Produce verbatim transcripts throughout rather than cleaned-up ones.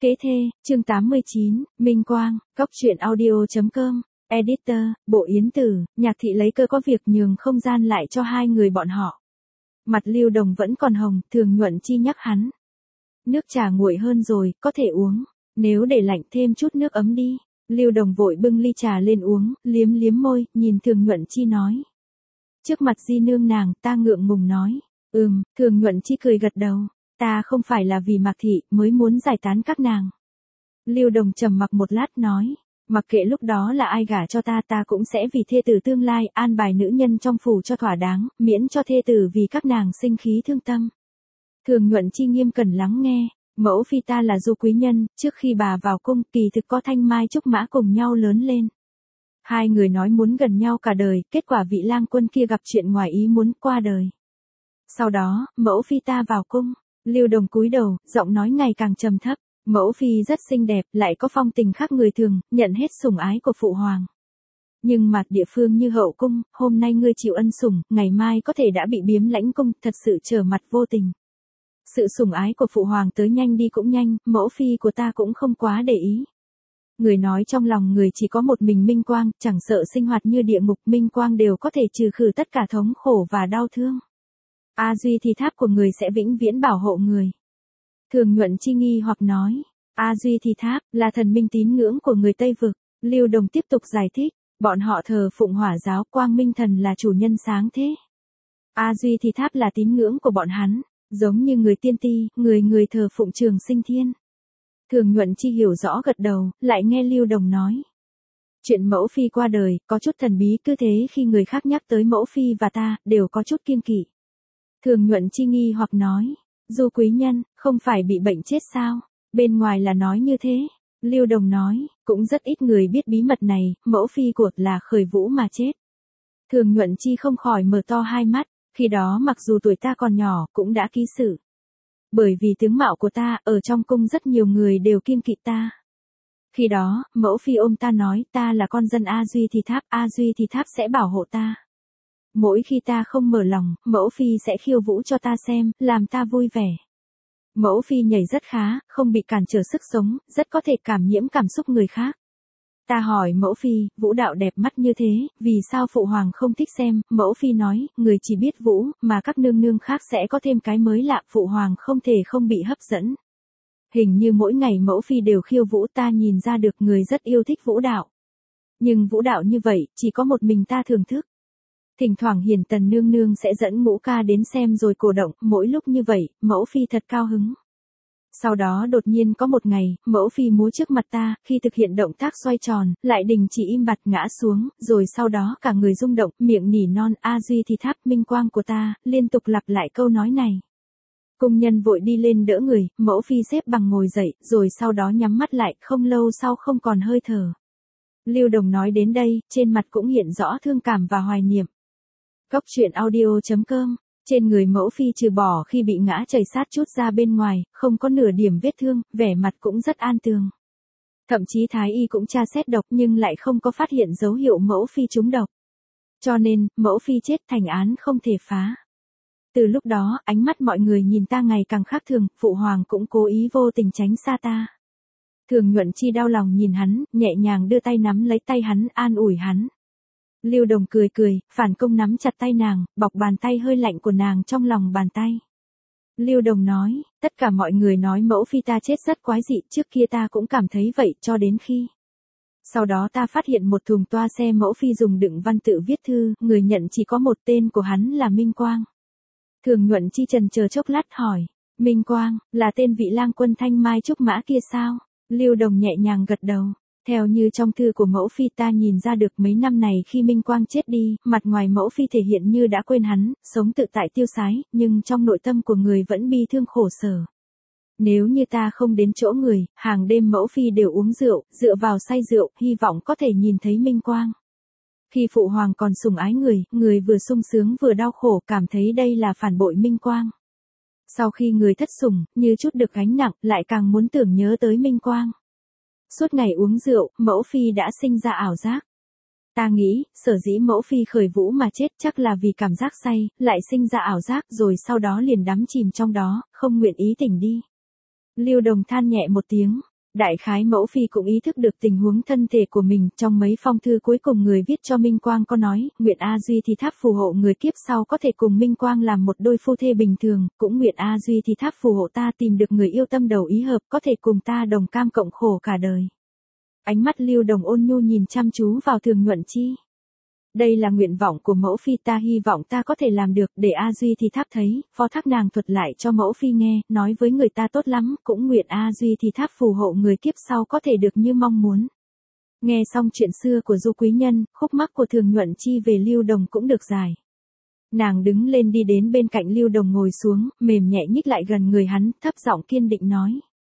Kế thê, chương tám mươi chín, Minh Quang, Cóc truyện audio chấm com, Editor, Bộ Yến Tử, Nhạc Thị lấy cơ có việc nhường không gian lại cho hai người bọn họ. Mặt Lưu Đồng vẫn còn hồng, Thường Nhuận Chi nhắc hắn. Nước trà nguội hơn rồi, có thể uống, nếu để lạnh thêm chút nước ấm đi. Lưu Đồng vội bưng ly trà lên uống, liếm liếm môi, nhìn Thường Nhuận Chi nói. Trước mặt di nương nàng, ta ngượng ngùng nói. Ừm, Thường Nhuận Chi cười gật đầu. Ta không phải là vì Mạc Thị mới muốn giải tán các nàng. Lưu Đồng trầm mặc một lát nói. Mặc kệ lúc đó là ai gả cho ta, ta cũng sẽ vì thê tử tương lai an bài nữ nhân trong phủ cho thỏa đáng, miễn cho thê tử vì các nàng sinh khí thương tâm. Thường Nhuận Chi nghiêm cẩn lắng nghe. Mẫu phi ta là Du quý nhân, trước khi bà vào cung kỳ thực có Thanh Mai Trúc Mã cùng nhau lớn lên. Hai người nói muốn gần nhau cả đời, kết quả vị lang quân kia gặp chuyện ngoài ý muốn qua đời. Sau đó, mẫu phi ta vào cung. Lưu Đồng cúi đầu, giọng nói ngày càng trầm thấp. Mẫu phi rất xinh đẹp, lại có phong tình khác người thường, nhận hết sủng ái của phụ hoàng. Nhưng mặt địa phương như hậu cung, hôm nay ngươi chịu ân sủng, ngày mai có thể đã bị biếm lãnh cung, thật sự trở mặt vô tình. Sự sủng ái của phụ hoàng tới nhanh đi cũng nhanh, mẫu phi của ta cũng không quá để ý. Người nói trong lòng người chỉ có một mình Minh Quang, chẳng sợ sinh hoạt như địa ngục, Minh Quang đều có thể trừ khử tất cả thống khổ và đau thương. A Duy thì tháp của người sẽ vĩnh viễn bảo hộ người. Thường Nhuận Chi nghi hoặc nói, A Duy thì tháp là thần minh tín ngưỡng của người Tây Vực. Lưu Đồng tiếp tục giải thích, bọn họ thờ phụng Hỏa giáo, Quang Minh thần là chủ nhân sáng thế. A Duy thì tháp là tín ngưỡng của bọn hắn, giống như người Tiên Ti, người người thờ phụng Trường Sinh Thiên. Thường Nhuận Chi hiểu rõ gật đầu, lại nghe Lưu Đồng nói. Chuyện mẫu phi qua đời, có chút thần bí, cứ thế khi người khác nhắc tới mẫu phi và ta, đều có chút kiêng kỵ. Thường Nhuận Chi nghi hoặc nói, Du quý nhân, không phải bị bệnh chết sao? Bên ngoài là nói như thế. Lưu Đồng nói, cũng rất ít người biết bí mật này, mẫu phi của là khởi vũ mà chết. Thường Nhuận Chi không khỏi mở to hai mắt, khi đó mặc dù tuổi ta còn nhỏ, cũng đã ký sự. Bởi vì tướng mạo của ta, ở trong cung rất nhiều người đều kiêng kỵ ta. Khi đó, mẫu phi ôm ta nói, ta là con dân A Duy thì tháp, A Duy thì tháp sẽ bảo hộ ta. Mỗi khi ta không mở lòng, mẫu phi sẽ khiêu vũ cho ta xem, làm ta vui vẻ. Mẫu phi nhảy rất khá, không bị cản trở sức sống, rất có thể cảm nhiễm cảm xúc người khác. Ta hỏi mẫu phi, vũ đạo đẹp mắt như thế, vì sao phụ hoàng không thích xem? Mẫu phi nói, người chỉ biết vũ, mà các nương nương khác sẽ có thêm cái mới lạ, phụ hoàng không thể không bị hấp dẫn. Hình như mỗi ngày mẫu phi đều khiêu vũ, ta nhìn ra được người rất yêu thích vũ đạo. Nhưng vũ đạo như vậy, chỉ có một mình ta thưởng thức. Thỉnh thoảng Hiền Tần nương nương sẽ dẫn ngũ ca đến xem rồi cổ động, mỗi lúc như vậy, mẫu phi thật cao hứng. Sau đó đột nhiên có một ngày, mẫu phi múa trước mặt ta, khi thực hiện động tác xoay tròn, lại đình chỉ im bặt ngã xuống, rồi sau đó cả người rung động, miệng nỉ non, A Duy thì tháp Minh Quang của ta, liên tục lặp lại câu nói này. Cung nhân vội đi lên đỡ người, mẫu phi xếp bằng ngồi dậy, rồi sau đó nhắm mắt lại, không lâu sau không còn hơi thở. Lưu Đồng nói đến đây, trên mặt cũng hiện rõ thương cảm và hoài niệm. Cóc truyện audio chấm com, trên người mẫu phi trừ bỏ khi bị ngã chảy sát chút ra bên ngoài, không có nửa điểm vết thương, vẻ mặt cũng rất an tường. Thậm chí thái y cũng tra xét độc nhưng lại không có phát hiện dấu hiệu mẫu phi trúng độc. Cho nên, mẫu phi chết thành án không thể phá. Từ lúc đó, ánh mắt mọi người nhìn ta ngày càng khác thường, phụ hoàng cũng cố ý vô tình tránh xa ta. Thường Nhuận Chi đau lòng nhìn hắn, nhẹ nhàng đưa tay nắm lấy tay hắn, an ủi hắn. Lưu Đồng cười cười, phản công nắm chặt tay nàng, bọc bàn tay hơi lạnh của nàng trong lòng bàn tay. Lưu Đồng nói, tất cả mọi người nói mẫu phi ta chết rất quái dị, trước kia ta cũng cảm thấy vậy, cho đến khi. Sau đó ta phát hiện một thùng toa xe mẫu phi dùng đựng văn tự viết thư, người nhận chỉ có một tên của hắn là Minh Quang. Thường Nhuận Chi trần chờ chốc lát hỏi, Minh Quang, là tên vị lang quân Thanh Mai Trúc Mã kia sao? Lưu Đồng nhẹ nhàng gật đầu. Theo như trong thư của mẫu phi ta nhìn ra được mấy năm này khi Minh Quang chết đi, mặt ngoài mẫu phi thể hiện như đã quên hắn, sống tự tại tiêu sái, nhưng trong nội tâm của người vẫn bi thương khổ sở. Nếu như ta không đến chỗ người, hàng đêm mẫu phi đều uống rượu, dựa vào say rượu, hy vọng có thể nhìn thấy Minh Quang. Khi phụ hoàng còn sủng ái người, người vừa sung sướng vừa đau khổ, cảm thấy đây là phản bội Minh Quang. Sau khi người thất sủng, như chút được gánh nặng, lại càng muốn tưởng nhớ tới Minh Quang. Suốt ngày uống rượu, mẫu phi đã sinh ra ảo giác. Ta nghĩ, sở dĩ mẫu phi khởi vũ mà chết chắc là vì cảm giác say, lại sinh ra ảo giác rồi sau đó liền đắm chìm trong đó, không nguyện ý tỉnh đi. Lưu Đồng than nhẹ một tiếng, Đại khái mẫu phi cũng ý thức được tình huống thân thể của mình, trong mấy phong thư cuối cùng người viết cho Minh Quang có nói, nguyện A Duy thì tháp phù hộ người kiếp sau có thể cùng Minh Quang làm một đôi phu thê bình thường, cũng nguyện A Duy thì tháp phù hộ ta tìm được người yêu tâm đầu ý hợp, có thể cùng ta đồng cam cộng khổ cả đời. Ánh mắt Lưu Đồng ôn nhu nhìn chăm chú vào Thường Nhuận Chi. Đây là nguyện vọng của mẫu phi, ta hy vọng ta có thể làm được, để A Duy thì tháp thấy, phó thác nàng thuật lại cho mẫu phi nghe, nói với người ta tốt lắm, cũng nguyện A Duy thì tháp phù hộ người kiếp sau có thể được như mong muốn. Nghe xong chuyện xưa của Du quý nhân, khúc mắc của Thường Nhuận Chi về Lưu Đồng cũng được giải. Nàng đứng lên đi đến bên cạnh Lưu Đồng ngồi xuống, mềm nhẹ nhích lại gần người hắn, thấp giọng kiên định nói.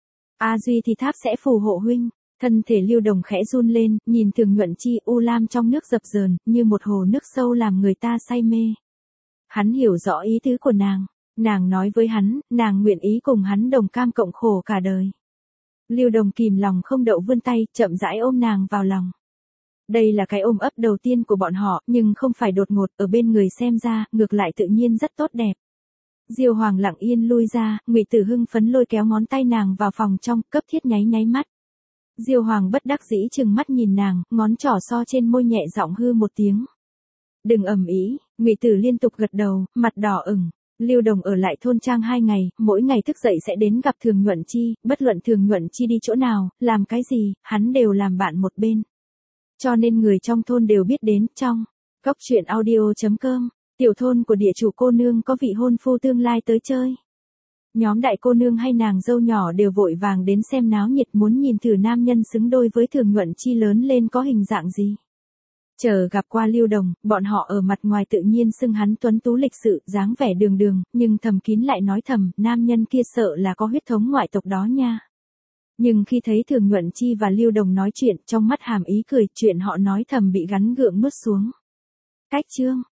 A Duy thì tháp sẽ phù hộ huynh. Thân thể Lưu Đồng khẽ run lên, nhìn Thường Nhuận Chi u lam trong nước dập dờn, như một hồ nước sâu làm người ta say mê. Hắn hiểu rõ ý tứ của nàng. Nàng nói với hắn, nàng nguyện ý cùng hắn đồng cam cộng khổ cả đời. Lưu Đồng kìm lòng không đậu vươn tay, chậm rãi ôm nàng vào lòng. Đây là cái ôm ấp đầu tiên của bọn họ, nhưng không phải đột ngột, ở bên người xem ra, ngược lại tự nhiên rất tốt đẹp. Diêu Hoàng lặng yên lui ra, Ngụy Tử hưng phấn lôi kéo ngón tay nàng vào phòng trong, cấp thiết nháy nháy mắt. Diêu Hoàng bất đắc dĩ chừng mắt nhìn nàng, ngón trỏ so trên môi nhẹ giọng hư một tiếng. Đừng ầm ĩ, Ngụy Tử liên tục gật đầu, mặt đỏ ửng. Lưu Đồng ở lại thôn trang hai ngày, mỗi ngày thức dậy sẽ đến gặp Thường Nhuận Chi, bất luận Thường Nhuận Chi đi chỗ nào, làm cái gì, hắn đều làm bạn một bên. Cho nên người trong thôn đều biết đến, trong Cốc truyện audio chấm com, tiểu thôn của địa chủ cô nương có vị hôn phu tương lai tới chơi. Nhóm đại cô nương hay nàng dâu nhỏ đều vội vàng đến xem náo nhiệt, muốn nhìn thử nam nhân xứng đôi với Thường Nhuận Chi lớn lên có hình dạng gì. Chờ gặp qua Lưu Đồng, bọn họ ở mặt ngoài tự nhiên xưng hắn tuấn tú lịch sự, dáng vẻ đường đường, nhưng thầm kín lại nói thầm, nam nhân kia sợ là có huyết thống ngoại tộc đó nha. Nhưng khi thấy Thường Nhuận Chi và Lưu Đồng nói chuyện, trong mắt hàm ý cười, chuyện họ nói thầm bị gắn gượng nuốt xuống. Cách chương